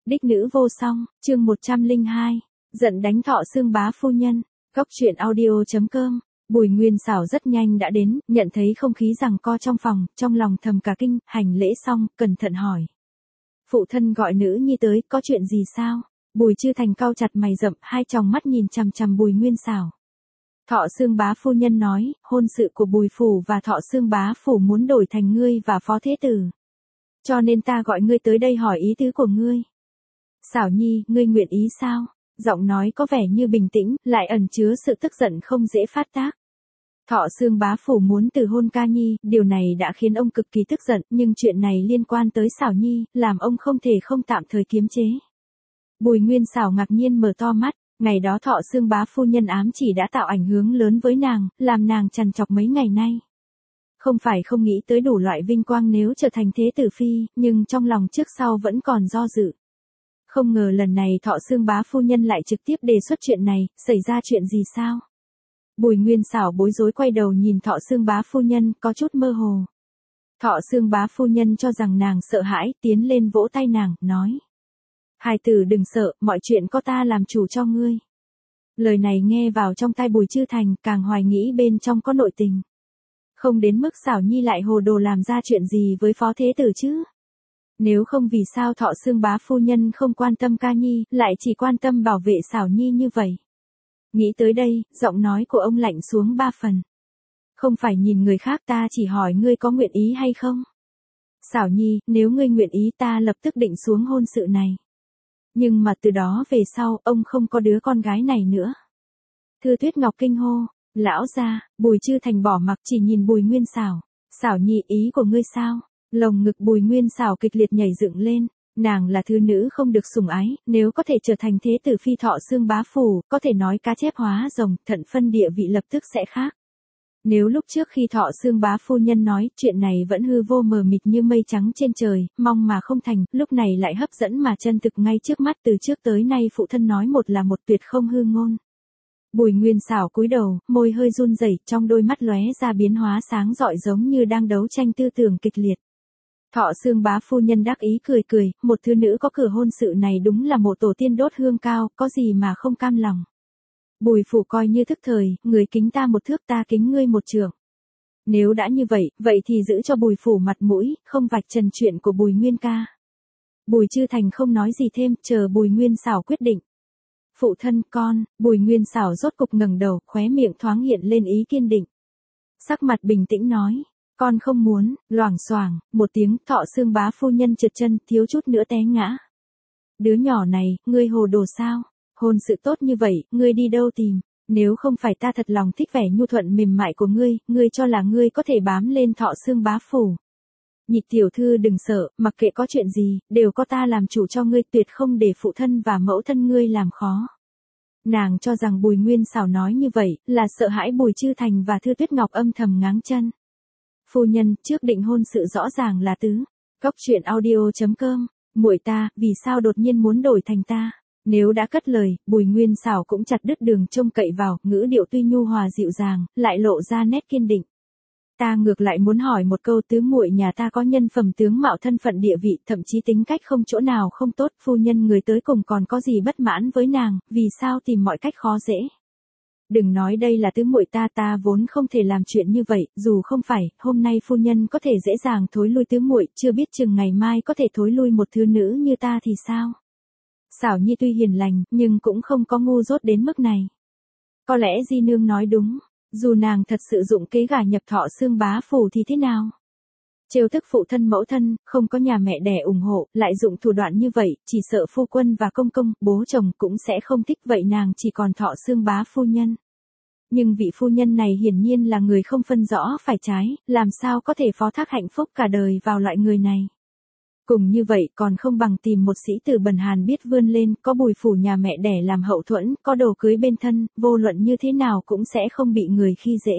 Đích nữ vô song, chương 102. Giận đánh Thọ Xương bá phu nhân. Góc truyện audio.com. Bùi Nguyên Xảo rất nhanh đã đến, nhận thấy không khí giằng co trong phòng, trong lòng thầm cả kinh, hành lễ xong, cẩn thận hỏi. Phụ thân gọi nữ nhi tới, có chuyện gì sao? Bùi Chư Thành cau chặt mày rậm, hai tròng mắt nhìn chằm chằm Bùi Nguyên Xảo. Thọ Xương bá phu nhân nói, hôn sự của Bùi phủ và Thọ Xương bá phủ muốn đổi thành ngươi và phó thế tử. Cho nên ta gọi ngươi tới đây hỏi ý tứ của ngươi. Xảo nhi, ngươi nguyện ý sao? Giọng nói có vẻ như bình tĩnh, lại ẩn chứa sự tức giận không dễ phát tác. Thọ Xương bá phủ muốn từ hôn ca nhi, điều này đã khiến ông cực kỳ tức giận, nhưng chuyện này liên quan tới Xảo nhi, làm ông không thể không tạm thời kiềm chế. Bùi Nguyên Xảo ngạc nhiên mở to mắt, ngày đó Thọ Xương bá phu nhân ám chỉ đã tạo ảnh hưởng lớn với nàng, làm nàng trằn trọc mấy ngày nay. Không phải không nghĩ tới đủ loại vinh quang nếu trở thành thế tử phi, nhưng trong lòng trước sau vẫn còn do dự. Không ngờ lần này Thọ Xương bá phu nhân lại trực tiếp đề xuất chuyện này, xảy ra chuyện gì sao? Bùi Nguyên Xảo bối rối quay đầu nhìn Thọ Xương bá phu nhân, có chút mơ hồ. Thọ Xương bá phu nhân cho rằng nàng sợ hãi, tiến lên vỗ tay nàng, nói. Hài tử đừng sợ, mọi chuyện có ta làm chủ cho ngươi. Lời này nghe vào trong tai Bùi Chư Thành, càng hoài nghĩ bên trong có nội tình. Không đến mức Xảo nhi lại hồ đồ làm ra chuyện gì với phó thế tử chứ. Nếu không vì sao Thọ Xương bá phu nhân không quan tâm ca nhi, lại chỉ quan tâm bảo vệ Xảo nhi như vậy. Nghĩ tới đây, giọng nói của ông lạnh xuống 3 phần. Không phải nhìn người khác, ta chỉ hỏi ngươi có nguyện ý hay không? Xảo nhi, nếu ngươi nguyện ý ta lập tức định xuống hôn sự này. Nhưng mà từ đó về sau, ông không có đứa con gái này nữa. Thư Tuyết Ngọc kinh hô, lão gia. Bùi Chư Thành bỏ mặc chỉ nhìn Bùi Nguyên Xảo. Xảo nhi, ý của ngươi sao? Lồng ngực Bùi Nguyên Xảo kịch liệt nhảy dựng lên, nàng là thư nữ không được sủng ái, nếu có thể trở thành thế tử phi Thọ Xương bá phủ, có thể nói cá chép hóa rồng, thận phân địa vị lập tức sẽ khác. Nếu lúc trước khi Thọ Xương bá phu nhân nói, chuyện này vẫn hư vô mờ mịt như mây trắng trên trời, mong mà không thành, lúc này lại hấp dẫn mà chân thực ngay trước mắt, từ trước tới nay phụ thân nói một là một, tuyệt không hư ngôn. Bùi Nguyên Xảo cúi đầu, môi hơi run rẩy, trong đôi mắt lóe ra biến hóa sáng rọi giống như đang đấu tranh tư tưởng kịch liệt. Thọ Xương bá phu nhân đắc ý cười cười, một thứ nữ có cửa hôn sự này đúng là một tổ tiên đốt hương cao, có gì mà không cam lòng. Bùi phủ coi như thức thời, người kính ta một thước ta kính ngươi một trượng. Nếu đã như vậy, vậy thì giữ cho Bùi phủ mặt mũi, không vạch trần chuyện của Bùi Nguyên ca. Bùi Chư Thành không nói gì thêm, chờ Bùi Nguyên Xảo quyết định. Phụ thân con, Bùi Nguyên Xảo rốt cục ngẩng đầu, khóe miệng thoáng hiện lên ý kiên định. Sắc mặt bình tĩnh nói. Con không muốn, loảng xoảng, một tiếng, Thọ Xương bá phu nhân trượt chân, thiếu chút nữa té ngã. Đứa nhỏ này, ngươi hồ đồ sao? Hôn sự tốt như vậy, ngươi đi đâu tìm? Nếu không phải ta thật lòng thích vẻ nhu thuận mềm mại của ngươi cho là ngươi có thể bám lên Thọ Xương bá phủ. Nhị tiểu thư đừng sợ, mặc kệ có chuyện gì, đều có ta làm chủ cho ngươi, tuyệt không để phụ thân và mẫu thân ngươi làm khó. Nàng cho rằng Bùi Nguyên Xảo nói như vậy, là sợ hãi Bùi Chư Thành và Thư Tuyết Ngọc âm thầm ngáng chân. Phu nhân, trước định hôn sự rõ ràng là tứ. Góc truyện audio.com. Muội ta, vì sao đột nhiên muốn đổi thành ta? Nếu đã cất lời, Bùi Nguyên Xảo cũng chặt đứt đường trông cậy vào, ngữ điệu tuy nhu hòa dịu dàng, lại lộ ra nét kiên định. Ta ngược lại muốn hỏi một câu, tứ muội nhà ta có nhân phẩm tướng mạo thân phận địa vị, thậm chí tính cách không chỗ nào không tốt, phu nhân người tới cùng còn có gì bất mãn với nàng, vì sao tìm mọi cách khó dễ? Đừng nói đây là tứ muội ta vốn không thể làm chuyện như vậy, dù không phải, hôm nay phu nhân có thể dễ dàng thối lui tứ muội, chưa biết chừng ngày mai có thể thối lui một thứ nữ như ta thì sao? Xảo nhi tuy hiền lành, nhưng cũng không có ngu dốt đến mức này. Có lẽ di nương nói đúng, dù nàng thật sự dụng kế gả nhập Thọ Xương bá phủ thì thế nào? Trêu tức phụ thân mẫu thân, không có nhà mẹ đẻ ủng hộ, lại dụng thủ đoạn như vậy, chỉ sợ phu quân và công công, bố chồng cũng sẽ không thích, vậy nàng chỉ còn Thọ Xương bá phu nhân. Nhưng vị phu nhân này hiển nhiên là người không phân rõ phải trái, làm sao có thể phó thác hạnh phúc cả đời vào loại người này. Cùng như vậy còn không bằng tìm một sĩ tử bần hàn biết vươn lên, có Bùi phủ nhà mẹ đẻ làm hậu thuẫn, có đồ cưới bên thân, vô luận như thế nào cũng sẽ không bị người khi dễ.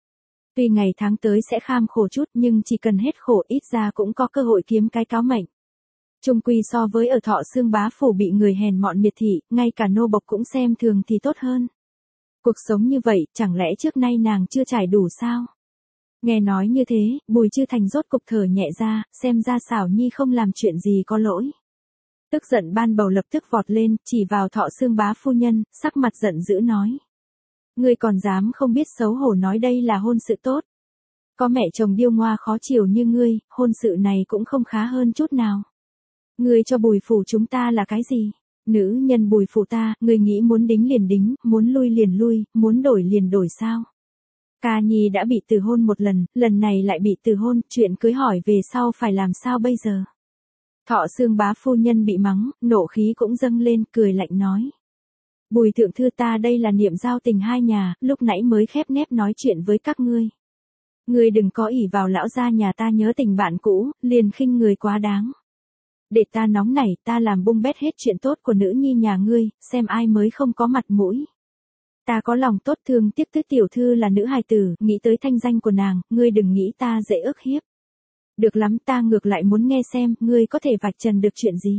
Tuy ngày tháng tới sẽ kham khổ chút nhưng chỉ cần hết khổ ít ra cũng có cơ hội kiếm cái cáo mệnh. Chung quy so với ở Thọ Xương bá phủ bị người hèn mọn miệt thị, ngay cả nô bộc cũng xem thường thì tốt hơn. Cuộc sống như vậy, chẳng lẽ trước nay nàng chưa trải đủ sao? Nghe nói như thế, Bùi Chư Thành rốt cục thở nhẹ ra, xem ra Xảo nhi không làm chuyện gì có lỗi. Tức giận ban bầu lập tức vọt lên, chỉ vào Thọ Xương bá phu nhân, sắc mặt giận dữ nói. Ngươi còn dám không biết xấu hổ nói đây là hôn sự tốt. Có mẹ chồng điêu ngoa khó chiều như ngươi, hôn sự này cũng không khá hơn chút nào. Ngươi cho Bùi phủ chúng ta là cái gì? Nữ nhân Bùi phủ ta, ngươi nghĩ muốn đính liền đính, muốn lui liền lui, muốn đổi liền đổi sao? Ca Nhi đã bị từ hôn một lần này lại bị từ hôn, chuyện cưới hỏi về sau phải làm sao bây giờ? Thọ Xương bá phu nhân bị mắng, nộ khí cũng dâng lên, cười lạnh nói. Bùi thượng thư ta đây là niệm giao tình hai nhà, lúc nãy mới khép nép nói chuyện với các ngươi. Ngươi đừng có ỷ vào lão gia nhà ta nhớ tình bạn cũ, liền khinh người quá đáng. Để ta nóng nảy, ta làm bung bét hết chuyện tốt của nữ nhi nhà ngươi, xem ai mới không có mặt mũi. Ta có lòng tốt thương tiếc tứ tiểu thư là nữ hài tử, nghĩ tới thanh danh của nàng, ngươi đừng nghĩ ta dễ ức hiếp. Được lắm, ta ngược lại muốn nghe xem, ngươi có thể vạch trần được chuyện gì.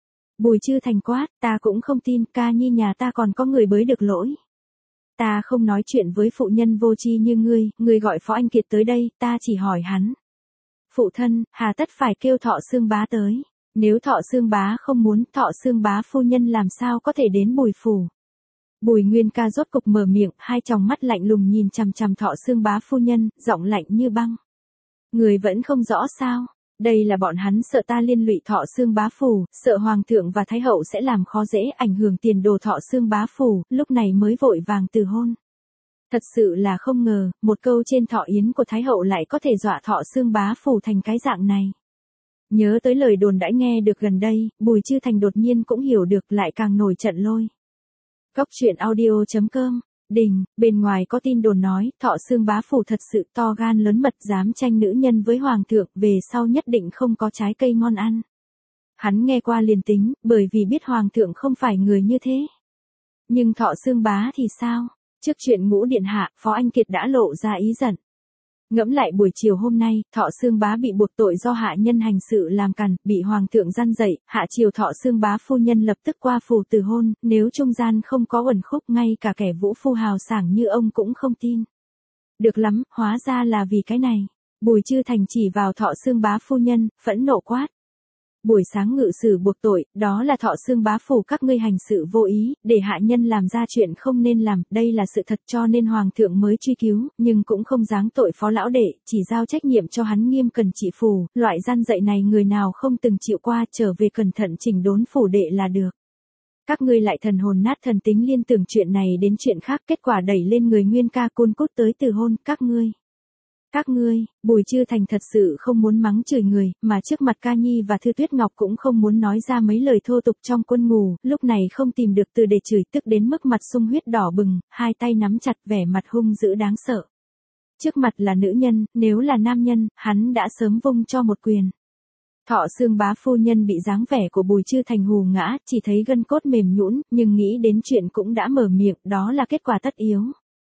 Bùi Chư Thành quát, ta cũng không tin, Ca Nhi nhà ta còn có người bới được lỗi. Ta không nói chuyện với phụ nhân vô tri như ngươi gọi Phó Anh Kiệt tới đây, ta chỉ hỏi hắn. Phụ thân, hà tất phải kêu Thọ Xương bá tới. Nếu Thọ Xương bá không muốn, Thọ Xương bá phu nhân làm sao có thể đến Bùi phủ. Bùi Nguyên Ca rốt cục mở miệng, hai tròng mắt lạnh lùng nhìn chằm chằm Thọ Xương bá phu nhân, giọng lạnh như băng. Người vẫn không rõ sao? Đây là bọn hắn sợ ta liên lụy Thọ Xương bá phủ, sợ hoàng thượng và thái hậu sẽ làm khó dễ ảnh hưởng tiền đồ Thọ Xương bá phủ, lúc này mới vội vàng từ hôn. Thật sự là không ngờ, một câu trên thọ yến của thái hậu lại có thể dọa Thọ Xương bá phủ thành cái dạng này. Nhớ tới lời đồn đãi nghe được gần đây, Bùi Chư Thành đột nhiên cũng hiểu được, lại càng nổi trận lôi. Cốc truyện audio.com. Đình, bên ngoài có tin đồn nói, Thọ Xương bá phủ thật sự to gan lớn mật dám tranh nữ nhân với hoàng thượng, về sau nhất định không có trái cây ngon ăn. Hắn nghe qua liền tính, bởi vì biết hoàng thượng không phải người như thế. Nhưng Thọ Xương bá thì sao? Trước chuyện Ngũ điện hạ, Phó Anh Kiệt đã lộ ra ý giận. Ngẫm lại buổi chiều hôm nay, Thọ Xương bá bị buộc tội do hạ nhân hành sự làm càn, bị hoàng thượng gian dậy, hạ chiều Thọ Xương bá phu nhân lập tức qua phủ từ hôn, nếu trung gian không có uẩn khúc, ngay cả kẻ vũ phu hào sảng như ông cũng không tin. Được lắm, hóa ra là vì cái này. Bùi Chư Thành chỉ vào Thọ Xương bá phu nhân, phẫn nộ quát. Buổi sáng ngự sử buộc tội, đó là Thọ Xương bá phủ các ngươi hành sự vô ý, để hạ nhân làm ra chuyện không nên làm, đây là sự thật cho nên hoàng thượng mới truy cứu, nhưng cũng không giáng tội Phó lão đệ, chỉ giao trách nhiệm cho hắn nghiêm cần trị phủ, loại gian dạy này người nào không từng chịu qua, trở về cẩn thận chỉnh đốn phủ đệ là được. Các ngươi lại thần hồn nát thần tính liên tưởng chuyện này đến chuyện khác, kết quả đẩy lên người Nguyên Ca côn cút tới từ hôn, các ngươi, Bùi Chư Thành thật sự không muốn mắng chửi người, mà trước mặt Ca Nhi và Thư Tuyết Ngọc cũng không muốn nói ra mấy lời thô tục trong quân ngủ, lúc này không tìm được từ để chửi, tức đến mức mặt sung huyết đỏ bừng, hai tay nắm chặt, vẻ mặt hung dữ đáng sợ. Trước mặt là nữ nhân, nếu là nam nhân, hắn đã sớm vung cho một quyền. Thọ Xương bá phu nhân bị dáng vẻ của Bùi Chư Thành hù ngã, chỉ thấy gân cốt mềm nhũn, nhưng nghĩ đến chuyện cũng đã mở miệng, đó là kết quả tất yếu.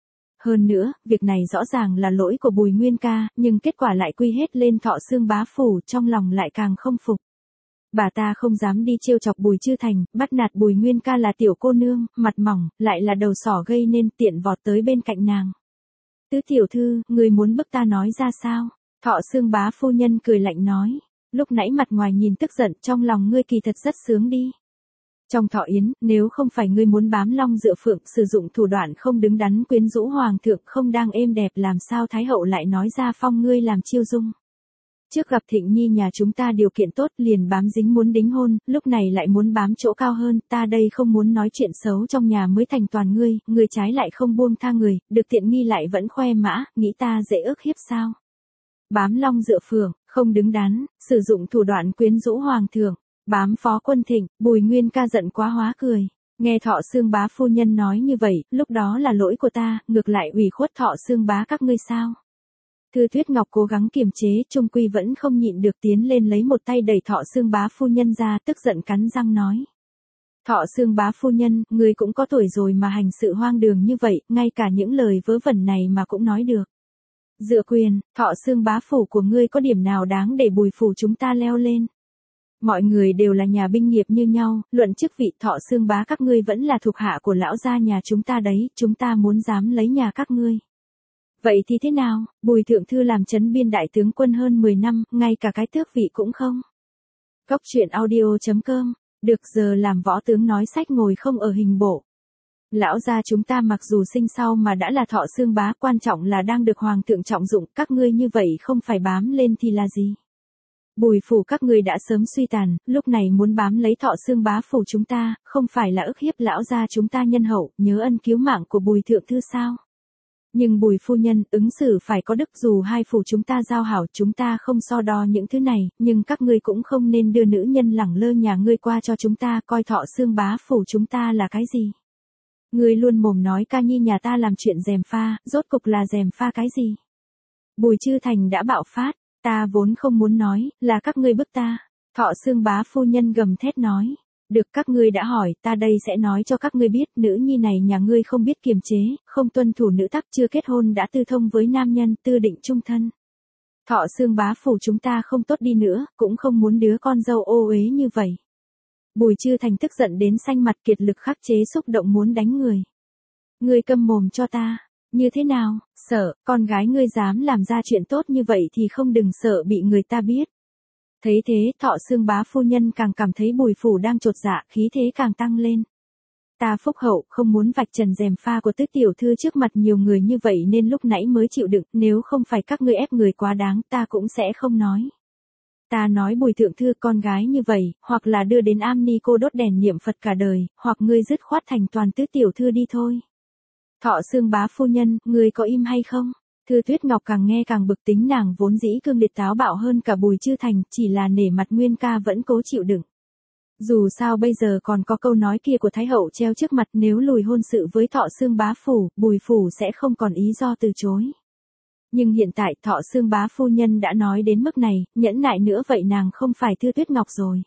Hơn nữa, việc này rõ ràng là lỗi của Bùi Nguyên Ca, nhưng kết quả lại quy hết lên Thọ Xương bá phủ, trong lòng lại càng không phục. Bà ta không dám đi trêu chọc Bùi Chư Thành, bắt nạt Bùi Nguyên Ca là tiểu cô nương, mặt mỏng, lại là đầu sỏ gây nên, tiện vọt tới bên cạnh nàng. Tứ tiểu thư, người muốn bức ta nói ra sao? Thọ Xương bá phu nhân cười lạnh nói. Lúc nãy mặt ngoài nhìn tức giận, trong lòng ngươi kỳ thật rất sướng đi. Trong thọ yến, nếu không phải ngươi muốn bám long dựa phượng, sử dụng thủ đoạn không đứng đắn quyến rũ hoàng thượng không đang êm đẹp, làm sao thái hậu lại nói ra phong ngươi làm chiêu dung. Trước gặp Thịnh Nhi nhà chúng ta điều kiện tốt, liền bám dính muốn đính hôn, lúc này lại muốn bám chỗ cao hơn, ta đây không muốn nói chuyện xấu trong nhà mới thành toàn ngươi trái lại không buông tha người, được tiện nghi lại vẫn khoe mã, nghĩ ta dễ ức hiếp sao. Bám long dựa phượng, không đứng đắn, sử dụng thủ đoạn quyến rũ hoàng thượng. Bám Phó Quân Thịnh, Bùi Nguyên Ca giận quá hóa cười. Nghe Thọ Xương bá phu nhân nói như vậy, lúc đó là lỗi của ta, ngược lại ủy khuất Thọ Xương bá các ngươi sao? Thư Tuyết Ngọc cố gắng kiềm chế, trung quy vẫn không nhịn được tiến lên lấy một tay đẩy Thọ Xương bá phu nhân ra, tức giận cắn răng nói. Thọ Xương bá phu nhân, ngươi cũng có tuổi rồi mà hành sự hoang đường như vậy, ngay cả những lời vớ vẩn này mà cũng nói được. Dựa quyền, Thọ Xương bá phủ của ngươi có điểm nào đáng để Bùi phủ chúng ta leo lên? Mọi người đều là nhà binh nghiệp như nhau, luận chức vị Thọ Xương bá các ngươi vẫn là thuộc hạ của lão gia nhà chúng ta đấy, chúng ta muốn dám lấy nhà các ngươi. Vậy thì thế nào, Bùi thượng thư làm trấn biên đại tướng quân hơn 10 năm, ngay cả cái tước vị cũng không. Cốc truyện audio.com Được giờ làm võ tướng nói sách ngồi không ở hình bộ. Lão gia chúng ta mặc dù sinh sau mà đã là Thọ Xương Bá, quan trọng là đang được hoàng thượng trọng dụng, các ngươi như vậy không phải bám lên thì là gì? Bùi phủ các ngươi đã sớm suy tàn, lúc này muốn bám lấy Thọ Xương Bá phủ chúng ta, không phải là ức hiếp lão gia chúng ta nhân hậu, nhớ ân cứu mạng của Bùi thượng thư sao? Nhưng Bùi phu nhân, ứng xử phải có đức, dù hai phủ chúng ta giao hảo, chúng ta không so đo những thứ này, nhưng các ngươi cũng không nên đưa nữ nhân lẳng lơ nhà ngươi qua cho chúng ta, coi Thọ Xương Bá phủ chúng ta là cái gì? Ngươi luôn mồm nói ca nhi nhà ta làm chuyện gièm pha, rốt cục là gièm pha cái gì? Bùi Chư Thành đã bạo phát, ta vốn không muốn nói, là các ngươi bức ta. Thọ Xương Bá phu nhân gầm thét nói. Được, các ngươi đã hỏi, ta đây sẽ nói cho các ngươi biết, nữ nhi này nhà ngươi không biết kiềm chế, không tuân thủ nữ tắc, chưa kết hôn đã tư thông với nam nhân, tư định chung thân. Thọ Xương Bá phủ chúng ta không tốt đi nữa, cũng không muốn đứa con dâu ô uế như vậy. Bùi Chư Thành tức giận đến xanh mặt, kiệt lực khắc chế xúc động muốn đánh người. Ngươi câm mồm cho ta. Như thế nào, sợ, con gái ngươi dám làm ra chuyện tốt như vậy thì không đừng sợ bị người ta biết. Thấy thế, Thọ Xương Bá phu nhân càng cảm thấy Bùi phủ đang chột dạ, khí thế càng tăng lên. Ta phúc hậu, không muốn vạch trần gièm pha của tứ tiểu thư trước mặt nhiều người như vậy nên lúc nãy mới chịu đựng, nếu không phải các ngươi ép người quá đáng, ta cũng sẽ không nói. Ta nói Bùi thượng thư con gái như vậy, hoặc là đưa đến am ni cô đốt đèn niệm Phật cả đời, hoặc ngươi dứt khoát thành toàn tứ tiểu thư đi thôi. Thọ Xương Bá phu nhân, ngươi có im hay không? Thư Tuyết Ngọc càng nghe càng bực, tính nàng vốn dĩ cương liệt táo bạo hơn cả Bùi Chư Thành, chỉ là nể mặt Nguyên ca vẫn cố chịu đựng. Dù sao bây giờ còn có câu nói kia của Thái hậu treo trước mặt, nếu lùi hôn sự với Thọ Xương Bá phủ, Bùi phủ sẽ không còn ý do từ chối. Nhưng hiện tại Thọ Xương Bá phu nhân đã nói đến mức này, nhẫn nại nữa vậy nàng không phải Thư Tuyết Ngọc rồi.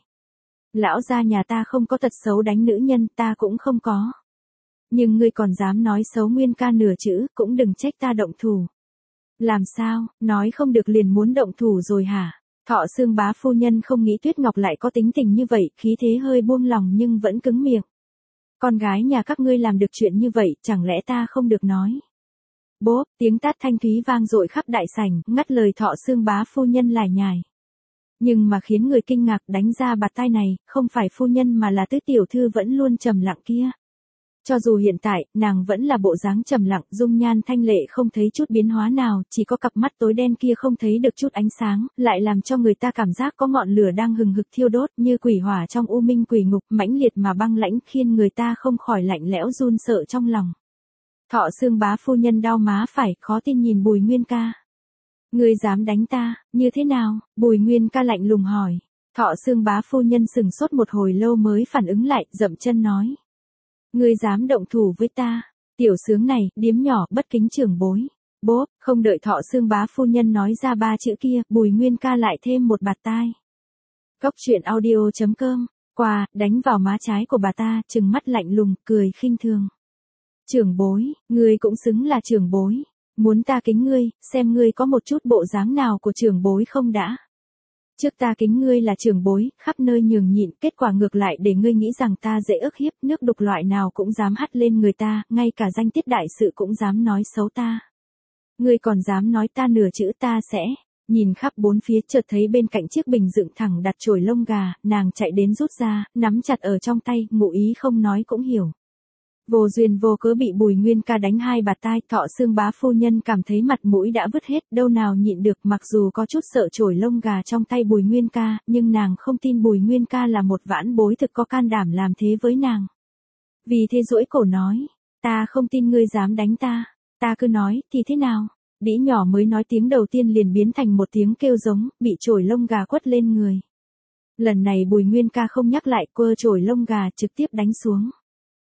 Lão gia nhà ta không có tật xấu đánh nữ nhân, ta cũng không có. Nhưng ngươi còn dám nói xấu Nguyên ca nửa chữ, cũng đừng trách ta động thủ. Làm sao, nói không được liền muốn động thủ rồi hả? Thọ Xương Bá phu nhân không nghĩ Tuyết Ngọc lại có tính tình như vậy, khí thế hơi buông lòng nhưng vẫn cứng miệng. Con gái nhà các ngươi làm được chuyện như vậy, chẳng lẽ ta không được nói? Bốp, tiếng tát thanh thúy vang dội khắp đại sảnh, ngắt lời Thọ Xương Bá phu nhân lải nhải. Nhưng mà khiến người kinh ngạc, đánh ra bạt tai này, không phải phu nhân mà là tứ tiểu thư vẫn luôn trầm lặng kia. Cho dù hiện tại, nàng vẫn là bộ dáng trầm lặng, dung nhan thanh lệ không thấy chút biến hóa nào, chỉ có cặp mắt tối đen kia không thấy được chút ánh sáng, lại làm cho người ta cảm giác có ngọn lửa đang hừng hực thiêu đốt, như quỷ hỏa trong u minh quỷ ngục, mãnh liệt mà băng lãnh, khiến người ta không khỏi lạnh lẽo run sợ trong lòng. Thọ Xương Bá phu nhân đau má phải, khó tin nhìn Bùi Nguyên ca. Ngươi dám đánh ta, như thế nào? Bùi Nguyên ca lạnh lùng hỏi. Thọ Xương Bá phu nhân sừng sốt một hồi lâu mới phản ứng lại, dậm chân nói. Ngươi dám động thủ với ta, tiểu sướng này, điếm nhỏ, bất kính trưởng bối. Bốp, không đợi Thọ Xương Bá phu nhân nói ra ba chữ kia, Bùi Nguyên ca lại thêm một bạt tai. Cốc truyện audio.com, qua, đánh vào má trái của bà ta, trừng mắt lạnh lùng, cười khinh thường. Trưởng bối, ngươi cũng xứng là trưởng bối. Muốn ta kính ngươi, xem ngươi có một chút bộ dáng nào của trưởng bối không đã. Trước ta kính ngươi là trưởng bối, khắp nơi nhường nhịn, kết quả ngược lại để ngươi nghĩ rằng ta dễ ức hiếp, nước đục loại nào cũng dám hắt lên người ta, ngay cả danh tiết đại sự cũng dám nói xấu ta. Ngươi còn dám nói ta nửa chữ ta sẽ. Nhìn khắp bốn phía, chợt thấy bên cạnh chiếc bình dựng thẳng đặt chổi lông gà, nàng chạy đến rút ra, nắm chặt ở trong tay, ngụ ý không nói cũng hiểu. Vô duyên vô cớ bị Bùi Nguyên ca đánh hai bạt tai, Thọ Xương Bá phu nhân cảm thấy mặt mũi đã vứt hết, đâu nào nhịn được, mặc dù có chút sợ chổi lông gà trong tay Bùi Nguyên ca, nhưng nàng không tin Bùi Nguyên ca là một vãn bối thực có can đảm làm thế với nàng. Vì thế duỗi cổ nói, ta không tin ngươi dám đánh ta cứ nói, thì thế nào? Đĩ nhỏ mới nói tiếng đầu tiên liền biến thành một tiếng kêu giống, bị chổi lông gà quất lên người. Lần này Bùi Nguyên ca không nhắc lại, quơ chổi lông gà trực tiếp đánh xuống.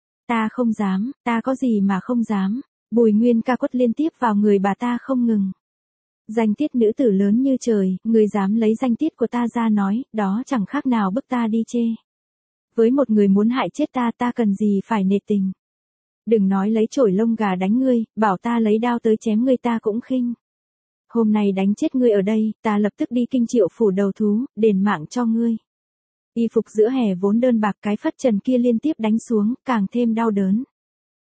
Ta không dám, ta có gì mà không dám. Bùi Nguyên ca quất liên tiếp vào người bà ta không ngừng. Danh tiết nữ tử lớn như trời, người dám lấy danh tiết của ta ra nói, đó chẳng khác nào bức ta đi chê. Với một người muốn hại chết ta cần gì phải nể tình. Đừng nói lấy chổi lông gà đánh ngươi, bảo ta lấy đao tới chém ngươi ta cũng khinh. Hôm nay đánh chết ngươi ở đây, ta lập tức đi Kinh Triệu phủ đầu thú, đền mạng cho ngươi. Y phục giữa hè vốn đơn bạc, cái phất trần kia liên tiếp đánh xuống, càng thêm đau đớn.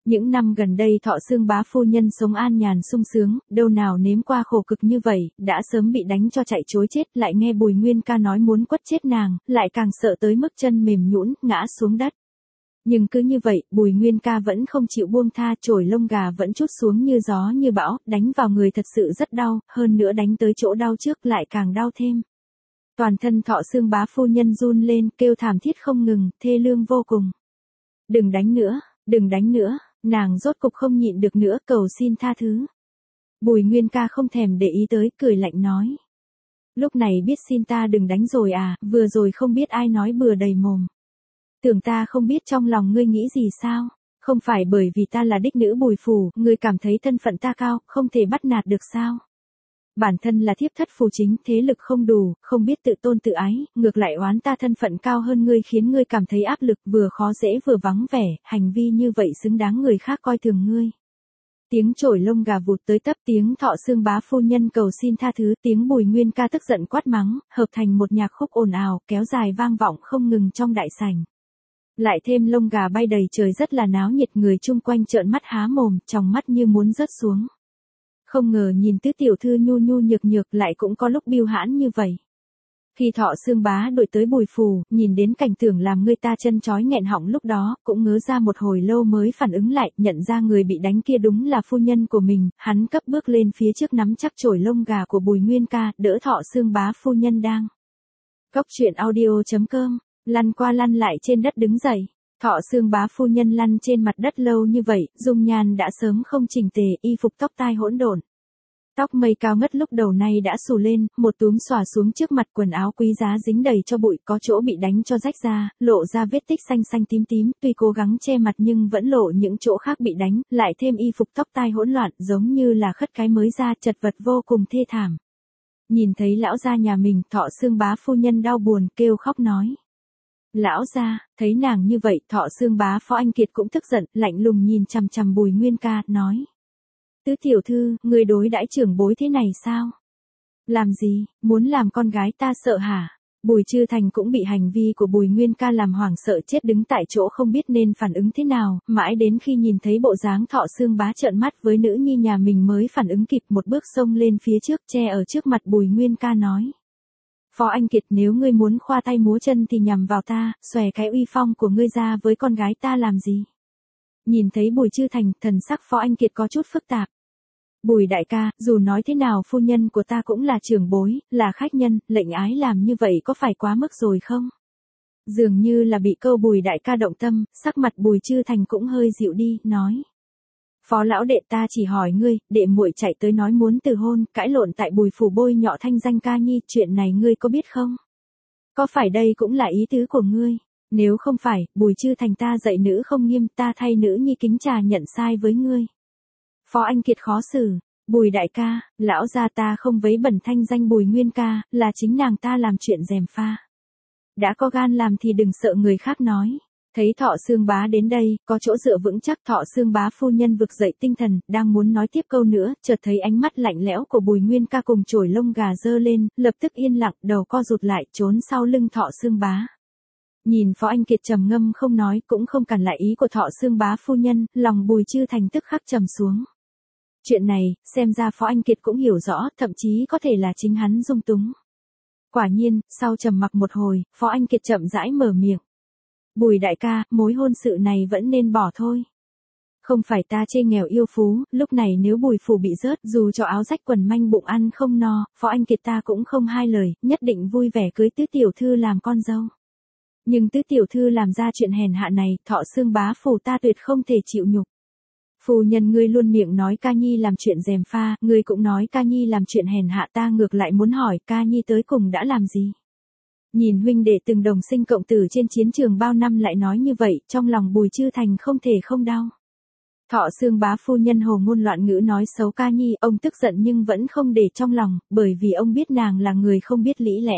Những năm gần đây Thọ Xương bá phu nhân sống an nhàn sung sướng, đâu nào nếm qua khổ cực như vậy, đã sớm bị đánh cho chạy trối chết, lại nghe Bùi Nguyên Ca nói muốn quất chết nàng, lại càng sợ tới mức chân mềm nhũn, ngã xuống đất. Nhưng cứ như vậy, Bùi Nguyên Ca vẫn không chịu buông tha, chổi lông gà vẫn trút xuống như gió như bão, đánh vào người thật sự rất đau, hơn nữa đánh tới chỗ đau trước lại càng đau thêm. Toàn thân Thọ Xương bá phu nhân run lên, kêu thảm thiết không ngừng, thê lương vô cùng. Đừng đánh nữa, đừng đánh nữa, nàng rốt cục không nhịn được nữa, cầu xin tha thứ. Bùi Nguyên Ca không thèm để ý tới, cười lạnh nói. Lúc này biết xin ta đừng đánh rồi à, vừa rồi không biết ai nói bừa đầy mồm. Tưởng ta không biết trong lòng ngươi nghĩ gì sao, không phải bởi vì ta là đích nữ Bùi Phủ, ngươi cảm thấy thân phận ta cao, không thể bắt nạt được sao. Bản thân là thiếp thất phù chính, thế lực không đủ, không biết tự tôn tự ái, ngược lại oán ta thân phận cao hơn ngươi khiến ngươi cảm thấy áp lực, vừa khó dễ vừa vắng vẻ, hành vi như vậy xứng đáng người khác coi thường ngươi. Tiếng chổi lông gà vụt tới tấp, tiếng Thọ Xương bá phu nhân cầu xin tha thứ, tiếng Bùi Nguyên Ca tức giận quát mắng, hợp thành một nhạc khúc ồn ào, kéo dài vang vọng không ngừng trong đại sảnh. Lại thêm lông gà bay đầy trời rất là náo nhiệt, người chung quanh trợn mắt há mồm, tròng mắt như muốn rớt xuống. Không ngờ nhìn tứ tiểu thư nhu nhu nhược nhược lại cũng có lúc biêu hãn như vậy. Khi Thọ Xương bá đuổi tới Bùi Phủ, nhìn đến cảnh tượng làm người ta chân chói nghẹn họng lúc đó, cũng ngớ ra một hồi lâu mới phản ứng lại, nhận ra người bị đánh kia đúng là phu nhân của mình, hắn cấp bước lên phía trước nắm chắc chổi lông gà của Bùi Nguyên Ca, đỡ Thọ Xương bá phu nhân đang. Cốc truyện audio.com, lăn qua lăn lại trên đất đứng dậy. Thọ Xương bá phu nhân lăn trên mặt đất lâu như vậy, dung nhan đã sớm không chỉnh tề, y phục tóc tai hỗn độn. Tóc mây cao ngất lúc đầu nay đã xù lên, một túm xòa xuống trước mặt, quần áo quý giá dính đầy cho bụi, có chỗ bị đánh cho rách ra, lộ ra vết tích xanh xanh tím tím, tuy cố gắng che mặt nhưng vẫn lộ những chỗ khác bị đánh, lại thêm y phục tóc tai hỗn loạn, giống như là khất cái mới ra, chật vật vô cùng thê thảm. Nhìn thấy lão gia nhà mình, Thọ Xương bá phu nhân đau buồn, kêu khóc nói. Lão gia, thấy nàng như vậy, Thọ Xương bá Phó Anh Kiệt cũng tức giận, lạnh lùng nhìn chằm chằm Bùi Nguyên Ca, nói. Tứ tiểu thư, người đối đãi trưởng bối thế này sao? Làm gì, muốn làm con gái ta sợ hả? Bùi Chư Thành cũng bị hành vi của Bùi Nguyên Ca làm hoảng sợ chết đứng tại chỗ không biết nên phản ứng thế nào, mãi đến khi nhìn thấy bộ dáng Thọ Xương bá trợn mắt với nữ nhi nhà mình mới phản ứng kịp, một bước xông lên phía trước, che ở trước mặt Bùi Nguyên Ca nói. Phó Anh Kiệt, nếu ngươi muốn khoa tay múa chân thì nhằm vào ta, xòe cái uy phong của ngươi ra với con gái ta làm gì? Nhìn thấy Bùi Chư Thành, thần sắc Phó Anh Kiệt có chút phức tạp. Bùi đại ca, dù nói thế nào phu nhân của ta cũng là trưởng bối, là khách nhân, lệnh ái làm như vậy có phải quá mức rồi không? Dường như là bị câu Bùi đại ca động tâm, sắc mặt Bùi Chư Thành cũng hơi dịu đi, nói. Phó lão đệ, ta chỉ hỏi ngươi, đệ muội chạy tới nói muốn từ hôn, cãi lộn tại Bùi Phủ bôi nhọ thanh danh ca nhi, chuyện này ngươi có biết không? Có phải đây cũng là ý tứ của ngươi? Nếu không phải, Bùi Chư Thành ta dạy nữ không nghiêm, ta thay nữ nhi kính trà nhận sai với ngươi. Phó Anh Kiệt khó xử, Bùi đại ca, lão gia ta không vấy bẩn thanh danh Bùi Nguyên Ca, là chính nàng ta làm chuyện gièm pha. Đã có gan làm thì đừng sợ người khác nói. Thấy Thọ Xương bá đến đây, có chỗ dựa vững chắc, Thọ Xương bá phu nhân vực dậy tinh thần, đang muốn nói tiếp câu nữa, chợt thấy ánh mắt lạnh lẽo của Bùi Nguyên Ca cùng chổi lông gà giơ lên, lập tức yên lặng, đầu co rụt lại, trốn sau lưng Thọ Xương bá. Nhìn Phó Anh Kiệt trầm ngâm không nói, cũng không cản lại ý của Thọ Xương bá phu nhân, lòng Bùi Chư Thành tức khắc trầm xuống. Chuyện này, xem ra Phó Anh Kiệt cũng hiểu rõ, thậm chí có thể là chính hắn dung túng. Quả nhiên, sau trầm mặc một hồi, Phó Anh Kiệt chậm rãi mở miệng. Bùi đại ca, mối hôn sự này vẫn nên bỏ thôi. Không phải ta chê nghèo yêu phú, lúc này nếu Bùi Phủ bị rớt, dù cho áo rách quần manh bụng ăn không no, Phó Anh Kiệt ta cũng không hai lời, nhất định vui vẻ cưới tứ tiểu thư làm con dâu. Nhưng tứ tiểu thư làm ra chuyện hèn hạ này, Thọ Xương bá Phủ ta tuyệt không thể chịu nhục. Phu nhân ngươi luôn miệng nói ca nhi làm chuyện gièm pha, ngươi cũng nói ca nhi làm chuyện hèn hạ, ta ngược lại muốn hỏi ca nhi tới cùng đã làm gì? Nhìn huynh đệ từng đồng sinh cộng tử trên chiến trường bao năm lại nói như vậy, trong lòng Bùi Chư Thành không thể không đau. Thọ Xương bá phu nhân hồ ngôn loạn ngữ nói xấu ca nhi, ông tức giận nhưng vẫn không để trong lòng, bởi vì ông biết nàng là người không biết lý lẽ.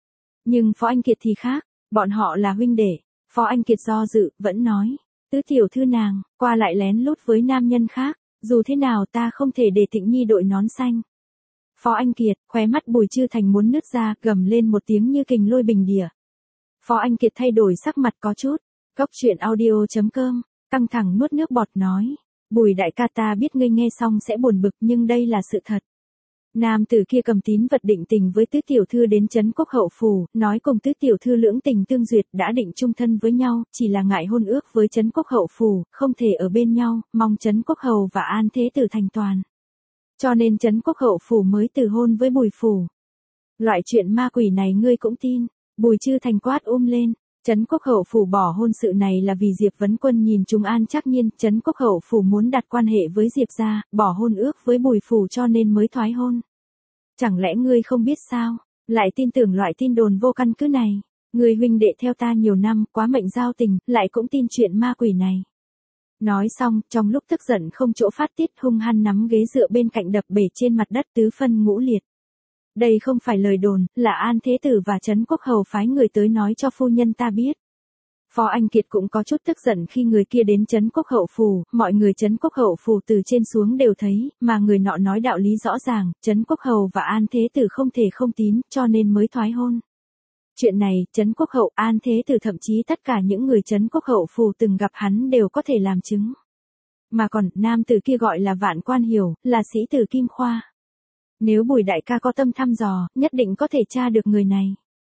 Nhưng Phó Anh Kiệt thì khác, bọn họ là huynh đệ. Phó Anh Kiệt do dự, vẫn nói. Tứ tiểu thư nàng, qua lại lén lút với nam nhân khác, dù thế nào ta không thể để Tịnh Nhi đội nón xanh. Phó Anh Kiệt, khóe mắt Bùi Chư Thành muốn nứt ra, gầm lên một tiếng như kình lôi bình địa. Phó Anh Kiệt thay đổi sắc mặt có chút. Cốc truyện audio.com, căng thẳng nuốt nước bọt nói. Bùi đại ca, ta biết ngươi nghe xong sẽ buồn bực nhưng đây là sự thật. Nam tử kia cầm tín vật định tình với tứ tiểu thư đến trấn Quốc Hậu phủ, nói cùng tứ tiểu thư lưỡng tình tương duyệt, đã định chung thân với nhau, chỉ là ngại hôn ước với trấn Quốc Hậu phủ, không thể ở bên nhau, mong trấn Quốc Hầu và An Thế Tử thành toàn. Cho nên trấn Quốc Hậu phủ mới từ hôn với Bùi phủ. Loại chuyện ma quỷ này ngươi cũng tin? Bùi Chư Thành quát lên. Trấn Quốc Hậu phủ bỏ hôn sự này là vì Diệp Vấn Quân nhìn chúng An Trác Nhiên, Trấn Quốc Hậu phủ muốn đặt quan hệ với Diệp gia, bỏ hôn ước với Bùi phủ cho nên mới thoái hôn. Chẳng lẽ ngươi không biết sao, lại tin tưởng loại tin đồn vô căn cứ này? Ngươi huynh đệ theo ta nhiều năm, quá mệnh giao tình, lại cũng tin chuyện ma quỷ này. Nói xong, trong lúc tức giận không chỗ phát tiết, hung hăng nắm ghế dựa bên cạnh đập bể trên mặt đất tứ phân ngũ liệt. Đây không phải lời đồn, là An Thế Tử và Trấn Quốc Hầu phái người tới nói cho phu nhân ta biết. Phó Anh Kiệt cũng có chút tức giận khi người kia đến Trấn Quốc Hậu phủ, mọi người Trấn Quốc Hậu phủ từ trên xuống đều thấy, mà người nọ nói đạo lý rõ ràng, Trấn Quốc Hầu và An Thế Tử không thể không tín, cho nên mới thoái hôn. Chuyện này, Trấn Quốc Hậu, An Thế Tử thậm chí tất cả những người Trấn Quốc Hậu phủ từng gặp hắn đều có thể làm chứng. Mà còn, nam tử kia gọi là Vạn Quan Hiểu, là sĩ tử Kim Khoa. Nếu Bùi đại ca có tâm thăm dò, nhất định có thể tra được người này.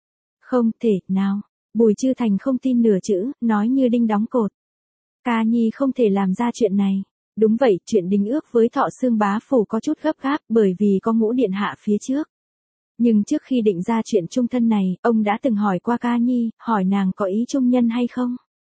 Không thể nào. Bùi Chư Thành không tin nửa chữ, nói như đinh đóng cột. Ca nhi không thể làm ra chuyện này. Đúng vậy, chuyện đính ước với Thọ Xương bá phủ có chút gấp gáp bởi vì có Ngũ điện hạ phía trước. Nhưng trước khi định ra chuyện chung thân này, ông đã từng hỏi qua ca nhi, hỏi nàng có ý chung nhân hay không.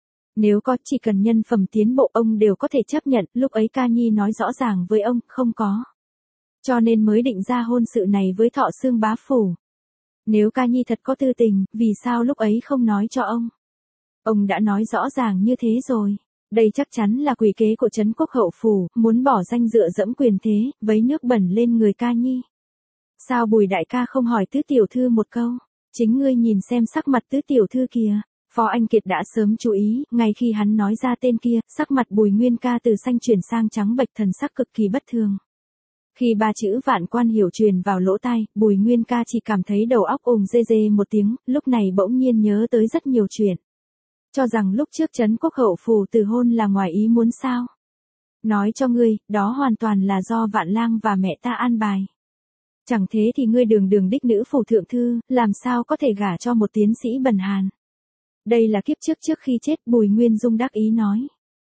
Nếu có, chỉ cần nhân phẩm tiến bộ ông đều có thể chấp nhận, lúc ấy ca nhi nói rõ ràng với ông, không có. Cho nên mới định ra hôn sự này với Thọ Xương bá phủ. Nếu ca nhi thật có tư tình, vì sao lúc ấy không nói cho ông? Ông đã nói rõ ràng như thế rồi. Đây chắc chắn là quỷ kế của Trấn Quốc Hậu phủ, muốn bỏ danh dựa dẫm quyền thế, vấy nước bẩn lên người ca nhi. Sao Bùi đại ca không hỏi tứ tiểu thư một câu? Chính ngươi nhìn xem sắc mặt tứ tiểu thư kìa. Phó Anh Kiệt đã sớm chú ý, ngay khi hắn nói ra tên kia, sắc mặt Bùi Nguyên ca từ xanh chuyển sang trắng bệch, thần sắc cực kỳ bất thường. Khi ba chữ Vạn Quan Hiểu truyền vào lỗ tai, Bùi Nguyên ca chỉ cảm thấy đầu óc ùng dê dê một tiếng, lúc này bỗng nhiên nhớ tới rất nhiều chuyện. Cho rằng lúc trước Trấn Quốc Hậu phủ từ hôn là ngoài ý muốn sao? Nói cho ngươi, đó hoàn toàn là do Vạn Lang và mẹ ta an bài. Chẳng thế thì ngươi đường đường đích nữ phủ thượng thư, làm sao có thể gả cho một tiến sĩ bần hàn? Đây là kiếp trước khi chết, Bùi Nguyên Dung đắc ý nói.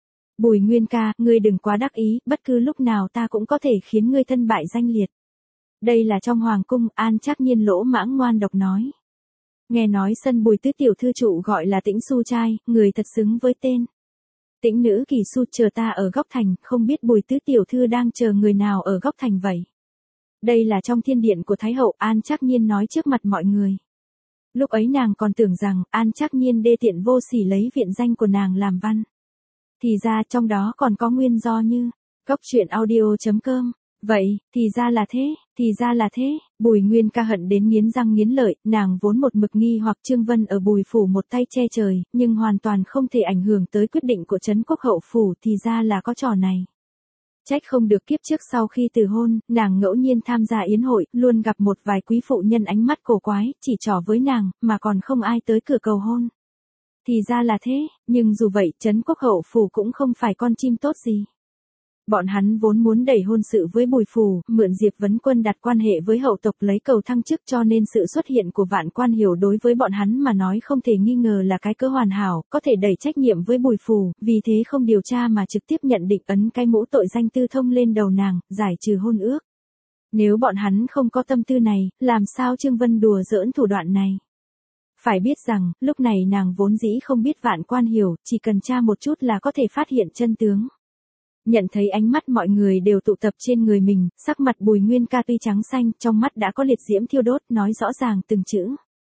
Bùi Nguyên ca, ngươi đừng quá đắc ý, bất cứ lúc nào ta cũng có thể khiến ngươi thân bại danh liệt. Đây là trong hoàng cung, An Trác Nhiên lỗ mãng ngoan độc nói. Nghe nói sân Bùi tứ tiểu thư trụ gọi là Tĩnh Xu trai, người thật xứng với tên. Tĩnh nữ Kỳ Xu chờ ta ở góc thành, không biết Bùi tứ tiểu thư đang chờ người nào ở góc thành vậy. Đây là trong thiên điện của Thái hậu, An Trác Nhiên nói trước mặt mọi người. Lúc ấy nàng còn tưởng rằng, An Trác Nhiên đê tiện vô sỉ lấy viện danh của nàng làm văn. Thì ra trong đó còn có nguyên do như, goctruyện.audio.com. Vậy, thì ra là thế, Bùi Nguyên ca hận đến nghiến răng nghiến lợi, nàng vốn một mực nghi hoặc Trương Vân ở Bùi phủ một tay che trời, nhưng hoàn toàn không thể ảnh hưởng tới quyết định của Trấn Quốc Hậu phủ, thì ra là có trò này. Trách không được kiếp trước sau khi từ hôn, nàng ngẫu nhiên tham gia yến hội, luôn gặp một vài quý phụ nhân ánh mắt cổ quái, chỉ trỏ với nàng, mà còn không ai tới cửa cầu hôn. Thì ra là thế, nhưng dù vậy, Trấn Quốc Hậu phủ cũng không phải con chim tốt gì. Bọn hắn vốn muốn đẩy hôn sự với Bùi phủ, mượn Diệp Vấn Quân đặt quan hệ với hậu tộc lấy cầu thăng chức, cho nên sự xuất hiện của Vạn Quan Hiểu đối với bọn hắn mà nói không thể nghi ngờ là cái cớ hoàn hảo, có thể đẩy trách nhiệm với Bùi phủ, vì thế không điều tra mà trực tiếp nhận định ấn cái mũ tội danh tư thông lên đầu nàng, giải trừ hôn ước. Nếu bọn hắn không có tâm tư này, làm sao Trương Vân đùa giỡn thủ đoạn này? Phải biết rằng, lúc này nàng vốn dĩ không biết Vạn Quan Hiểu, chỉ cần tra một chút là có thể phát hiện chân tướng. Nhận thấy ánh mắt mọi người đều tụ tập trên người mình, sắc mặt Bùi Nguyên ca tuy trắng xanh, trong mắt đã có liệt diễm thiêu đốt, nói rõ ràng từng chữ.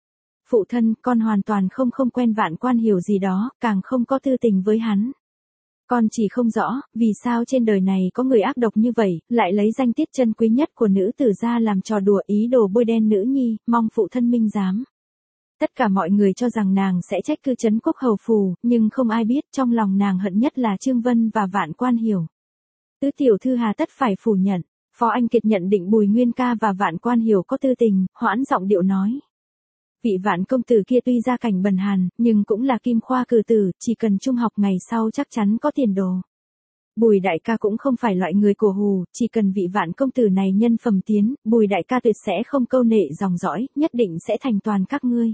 Phụ thân, con hoàn toàn không quen Vạn Quan Hiểu gì đó, càng không có tư tình với hắn. Con chỉ không rõ, vì sao trên đời này có người ác độc như vậy, lại lấy danh tiết chân quý nhất của nữ tử ra làm trò đùa ý đồ bôi đen nữ nhi, mong phụ thân minh giám. Tất cả mọi người cho rằng nàng sẽ trách cứ Trấn Quốc Hầu phủ, nhưng không ai biết trong lòng nàng hận nhất là Trương Vân và Vạn Quan Hiểu. Tứ tiểu thư hà tất phải phủ nhận. Phó Anh Kiệt nhận định Bùi Nguyên ca và Vạn Quan Hiểu có tư tình, hoãn giọng điệu nói. Vị Vạn công tử kia tuy gia cảnh bần hàn, nhưng cũng là kim khoa cử tử, chỉ cần trung học ngày sau chắc chắn có tiền đồ. Bùi đại ca cũng không phải loại người cổ hù, chỉ cần vị Vạn công tử này nhân phẩm tiến, Bùi đại ca tuyệt sẽ không câu nệ dòng dõi, nhất định sẽ thành toàn các ngươi.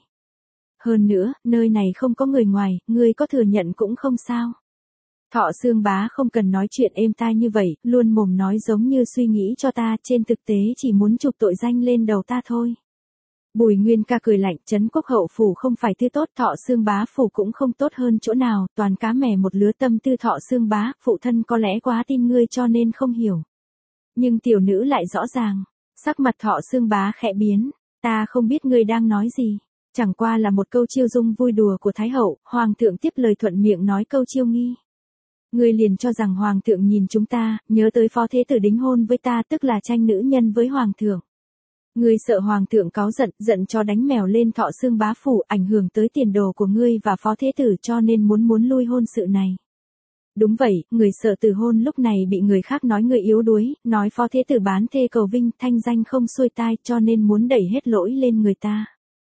Hơn nữa, nơi này không có người ngoài, ngươi có thừa nhận cũng không sao. Thọ Xương Bá không cần nói chuyện êm tai như vậy, luôn mồm nói giống như suy nghĩ cho ta, trên thực tế chỉ muốn chụp tội danh lên đầu ta thôi. Bùi Nguyên ca cười lạnh, Trấn Quốc hậu phủ không phải thứ tốt, Thọ Xương Bá phủ cũng không tốt hơn chỗ nào, toàn cá mè một lứa tâm tư Thọ Xương Bá, phụ thân có lẽ quá tin ngươi cho nên không hiểu. Nhưng tiểu nữ lại rõ ràng, sắc mặt Thọ Xương Bá khẽ biến, ta không biết ngươi đang nói gì, chẳng qua là một câu chiêu dung vui đùa của Thái hậu, hoàng thượng tiếp lời thuận miệng nói câu chiêu nghi. Ngươi liền cho rằng hoàng thượng nhìn chúng ta, nhớ tới phó thế tử đính hôn với ta, tức là tranh nữ nhân với hoàng thượng. Ngươi sợ hoàng thượng cáu giận, giận cho đánh mèo lên Thọ Xương Bá phủ, ảnh hưởng tới tiền đồ của ngươi và phó thế tử, cho nên muốn lui hôn sự này. Đúng vậy, người sợ từ hôn lúc này bị người khác nói ngươi yếu đuối, nói phó thế tử bán thê cầu vinh, thanh danh không xuôi tai, cho nên muốn đẩy hết lỗi lên người ta.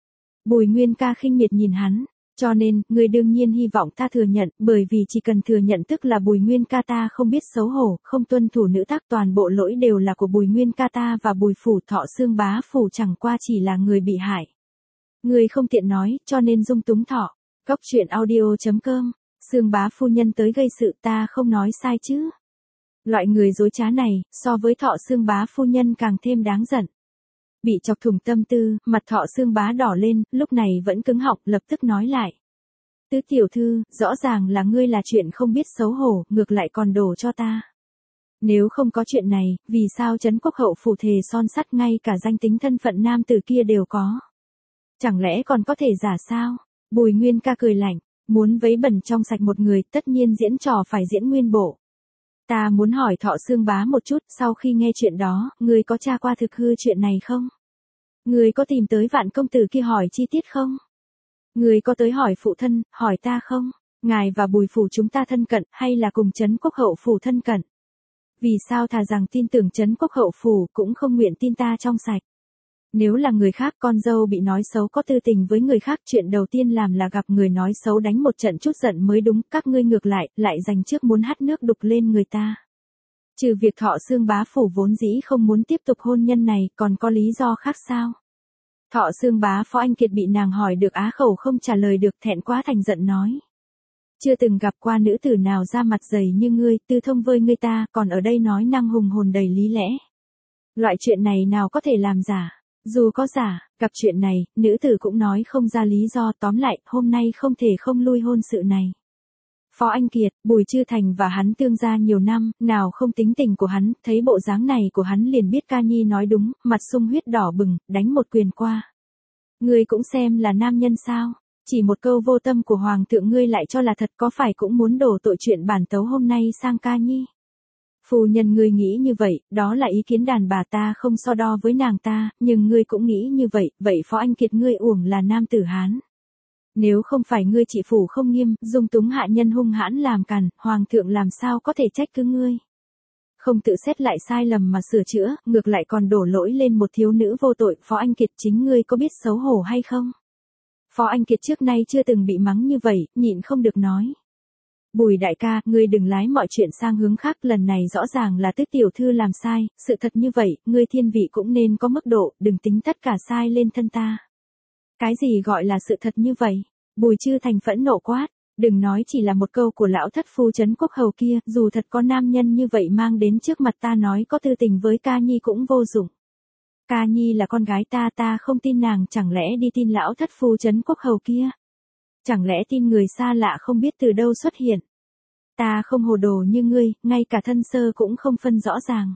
Bùi Nguyên ca khinh miệt nhìn hắn, cho nên, ngươi đương nhiên hy vọng ta thừa nhận, bởi vì chỉ cần thừa nhận tức là Bùi Nguyên ca ta không biết xấu hổ, không tuân thủ nữ tác, toàn bộ lỗi đều là của Bùi Nguyên ca ta và Bùi phủ. Thọ Xương Bá phủ chẳng qua chỉ là người bị hại. Ngươi không tiện nói, cho nên dung túng thọ. Cóc truyện audio.com, Xương Bá phu nhân tới gây sự, ta không nói sai chứ. Loại người dối trá này, so với Thọ Xương Bá phu nhân càng thêm đáng giận. Bị chọc thủng tâm tư, mặt Thọ Xương Bá đỏ lên, lúc này vẫn cứng họng, lập tức nói lại. Tứ tiểu thư, rõ ràng là ngươi là chuyện không biết xấu hổ, ngược lại còn đổ cho ta. Nếu không có chuyện này, vì sao Trấn Quốc hậu phủ thề son sắt ngay cả danh tính thân phận nam tử kia đều có? Chẳng lẽ còn có thể giả sao? Bùi Nguyên ca cười lạnh, muốn vấy bẩn trong sạch một người, tất nhiên diễn trò phải diễn nguyên bộ. Ta muốn hỏi Thọ Xương Bá một chút, sau khi nghe chuyện đó, ngươi có tra qua thực hư chuyện này không? Ngươi có tìm tới Vạn công tử kia hỏi chi tiết không? Ngươi có tới hỏi phụ thân, hỏi ta không? Ngài và Bùi phủ chúng ta thân cận, hay là cùng Trấn Quốc hậu phủ thân cận? Vì sao thà rằng tin tưởng Trấn Quốc hậu phủ, cũng không nguyện tin ta trong sạch? Nếu là người khác, con dâu bị nói xấu có tư tình với người khác, chuyện đầu tiên làm là gặp người nói xấu đánh một trận chút giận mới đúng, các ngươi ngược lại dành trước muốn hắt nước đục lên người ta. Trừ việc Thọ Xương Bá phủ vốn dĩ không muốn tiếp tục hôn nhân này, còn có lý do khác sao? Thọ Xương Bá Phó Anh Kiệt bị nàng hỏi được á khẩu không trả lời được, thẹn quá thành giận nói. Chưa từng gặp qua nữ tử nào ra mặt dày như ngươi, tư thông với ngươi ta, còn ở đây nói năng hùng hồn đầy lý lẽ. Loại chuyện này nào có thể làm giả? Dù có giả, gặp chuyện này, nữ tử cũng nói không ra lý do, tóm lại, hôm nay không thể không lui hôn sự này. Phó Anh Kiệt, Bùi Chư Thành và hắn tương gia nhiều năm, nào không tính tình của hắn, thấy bộ dáng này của hắn liền biết ca nhi nói đúng, mặt sung huyết đỏ bừng, đánh một quyền qua. Ngươi cũng xem là nam nhân sao? Chỉ một câu vô tâm của hoàng thượng ngươi lại cho là thật, có phải cũng muốn đổ tội chuyện bản tấu hôm nay sang ca nhi? Phu nhân ngươi nghĩ như vậy, đó là ý kiến đàn bà, ta không so đo với nàng ta, nhưng ngươi cũng nghĩ như vậy, vậy Phó Anh Kiệt ngươi uổng là nam tử Hán. Nếu không phải ngươi trị phủ không nghiêm, dung túng hạ nhân hung hãn làm càn, hoàng thượng làm sao có thể trách cứ ngươi. Không tự xét lại sai lầm mà sửa chữa, ngược lại còn đổ lỗi lên một thiếu nữ vô tội. Phó Anh Kiệt, chính ngươi có biết xấu hổ hay không? Phó Anh Kiệt trước nay chưa từng bị mắng như vậy, nhịn không được nói. Bùi đại ca, ngươi đừng lái mọi chuyện sang hướng khác, lần này rõ ràng là Tứ tiểu thư làm sai, sự thật như vậy, ngươi thiên vị cũng nên có mức độ, đừng tính tất cả sai lên thân ta. Cái gì gọi là sự thật như vậy? Bùi Chư Thành phẫn nộ quát, đừng nói chỉ là một câu của lão thất phu Trấn Quốc hầu kia, dù thật có nam nhân như vậy mang đến trước mặt ta nói có tư tình với ca nhi cũng vô dụng. Ca nhi là con gái ta, ta không tin nàng, chẳng lẽ đi tin lão thất phu Trấn Quốc hầu kia? Chẳng lẽ tin người xa lạ không biết từ đâu xuất hiện? Ta không hồ đồ như ngươi, ngay cả thân sơ cũng không phân rõ ràng.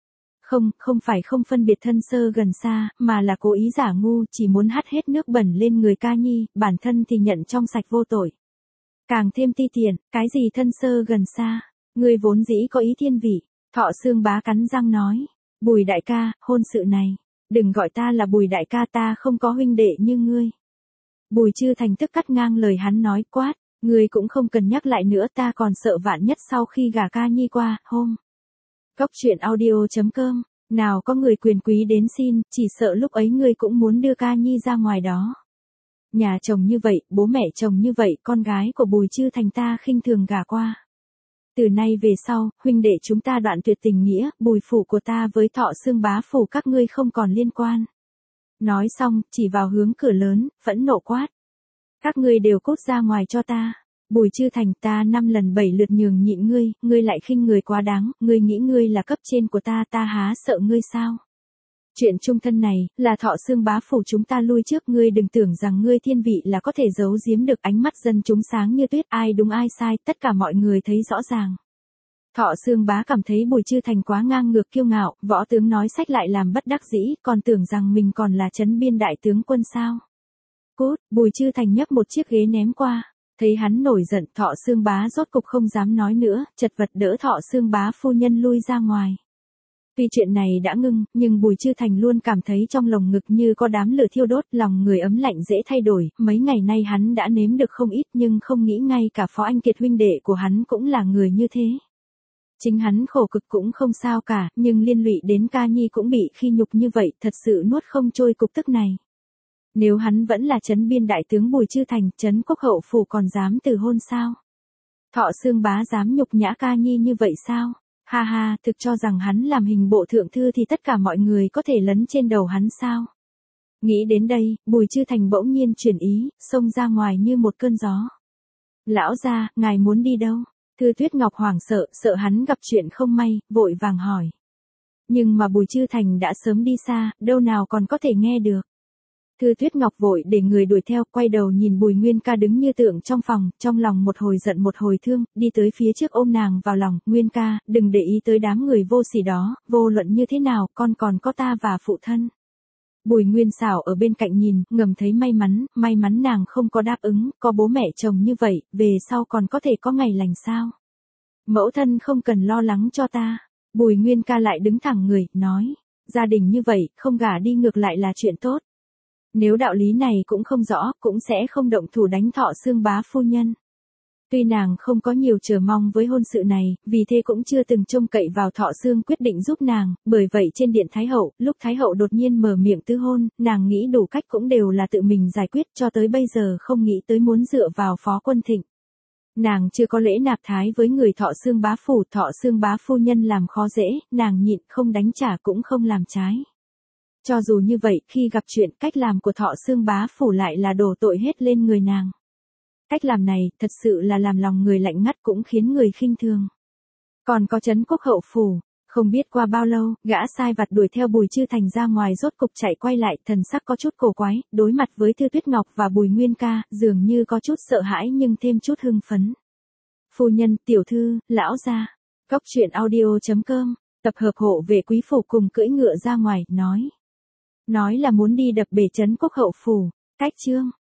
Không phải không phân biệt thân sơ gần xa, mà là cố ý giả ngu, chỉ muốn hắt hết nước bẩn lên người ca nhi, bản thân thì nhận trong sạch vô tội. Càng thêm ti tiện, cái gì thân sơ gần xa, ngươi vốn dĩ có ý thiên vị. Thọ Xương Bá cắn răng nói, Bùi đại ca, hôn sự này, đừng gọi ta là Bùi đại ca, ta không có huynh đệ như ngươi. Bùi Chư Thành tức cắt ngang lời hắn nói, quát, ngươi cũng không cần nhắc lại nữa, ta còn sợ vạn nhất sau khi gả ca nhi qua, hôm. Cóc truyện audio.com, nào có người quyền quý đến xin, chỉ sợ lúc ấy ngươi cũng muốn đưa ca nhi ra ngoài đó. Nhà chồng như vậy, bố mẹ chồng như vậy, con gái của Bùi Chư Thành ta khinh thường gả qua. Từ nay về sau, huynh đệ chúng ta đoạn tuyệt tình nghĩa, Bùi phủ của ta với Thọ Xương bá phủ các ngươi không còn liên quan. Nói xong, chỉ vào hướng cửa lớn, phẫn nộ quát. Các ngươi đều cút ra ngoài cho ta. Bùi Chư Thành, ta 5 lần 7 lượt nhường nhịn ngươi lại khinh người quá đáng, ngươi nghĩ ngươi là cấp trên của ta há sợ ngươi sao? Chuyện chung thân này, là Thọ Xương bá phủ chúng ta lui trước, ngươi đừng tưởng rằng ngươi thiên vị là có thể giấu giếm được ánh mắt dân chúng sáng như tuyết, ai đúng ai sai, tất cả mọi người thấy rõ ràng. Thọ Xương bá cảm thấy Bùi Chư Thành quá ngang ngược kiêu ngạo, võ tướng nói sách lại làm bất đắc dĩ, còn tưởng rằng mình còn là trấn biên đại tướng quân sao. Cút, Bùi Chư Thành nhấc một chiếc ghế ném qua. Thấy hắn nổi giận, Thọ Xương bá rốt cục không dám nói nữa, chật vật đỡ Thọ Xương bá phu nhân lui ra ngoài. Tuy chuyện này đã ngưng, nhưng Bùi Chư Thành luôn cảm thấy trong lồng ngực như có đám lửa thiêu đốt, lòng người ấm lạnh dễ thay đổi, mấy ngày nay hắn đã nếm được không ít nhưng không nghĩ ngay cả Phó Anh Kiệt huynh đệ của hắn cũng là người như thế. Chính hắn khổ cực cũng không sao cả, nhưng liên lụy đến Ca Nhi cũng bị khi nhục như vậy, thật sự nuốt không trôi cục tức này. Nếu hắn vẫn là trấn biên đại tướng Bùi Chư Thành, trấn quốc hậu phủ còn dám từ hôn sao? Thọ Xương bá dám nhục nhã Ca Nhi như vậy sao? Ha ha, thực cho rằng hắn làm hình bộ thượng thư thì tất cả mọi người có thể lấn trên đầu hắn sao? Nghĩ đến đây, Bùi Chư Thành bỗng nhiên chuyển ý, xông ra ngoài như một cơn gió. Lão gia, ngài muốn đi đâu? Thư Tuyết Ngọc hoảng sợ hắn gặp chuyện không may, vội vàng hỏi. Nhưng mà Bùi Chư Thành đã sớm đi xa, đâu nào còn có thể nghe được. Thư Tuyết Ngọc vội để người đuổi theo, quay đầu nhìn Bùi Nguyên Ca đứng như tượng trong phòng, trong lòng một hồi giận một hồi thương, đi tới phía trước ôm nàng vào lòng. Nguyên Ca, đừng để ý tới đám người vô sỉ đó, vô luận như thế nào, con còn có ta và phụ thân. Bùi Nguyên Sảo ở bên cạnh nhìn, ngầm thấy may mắn nàng không có đáp ứng, có bố mẹ chồng như vậy, về sau còn có thể có ngày lành sao. Mẫu thân không cần lo lắng cho ta. Bùi Nguyên Ca lại đứng thẳng người, nói, gia đình như vậy, không gả đi ngược lại là chuyện tốt. Nếu đạo lý này cũng không rõ, cũng sẽ không động thủ đánh Thọ Xương bá phu nhân. Tuy nàng không có nhiều chờ mong với hôn sự này, vì thế cũng chưa từng trông cậy vào Thọ Xương quyết định giúp nàng, bởi vậy trên điện Thái Hậu, lúc Thái Hậu đột nhiên mở miệng tứ hôn, nàng nghĩ đủ cách cũng đều là tự mình giải quyết, cho tới bây giờ không nghĩ tới muốn dựa vào Phó Quân Thịnh. Nàng chưa có lễ nạp thái với người Thọ Xương bá phủ, Thọ Xương bá phu nhân làm khó dễ, nàng nhịn không đánh trả cũng không làm trái. Cho dù như vậy, khi gặp chuyện, cách làm của Thọ Xương bá phủ lại là đổ tội hết lên người nàng. Cách làm này, thật sự là làm lòng người lạnh ngắt cũng khiến người khinh thường. Còn có trấn quốc hậu phủ, không biết qua bao lâu, gã sai vặt đuổi theo Bùi Chư Thành ra ngoài rốt cục chạy quay lại, thần sắc có chút cổ quái, đối mặt với Thư Tuyết Ngọc và Bùi Nguyên Ca, dường như có chút sợ hãi nhưng thêm chút hưng phấn. Phu nhân, tiểu thư, lão gia. Góc truyện audio.com, tập hợp hộ vệ quý phủ cùng cưỡi ngựa ra ngoài, nói là muốn đi đập bể trấn quốc hậu phủ. Cách chương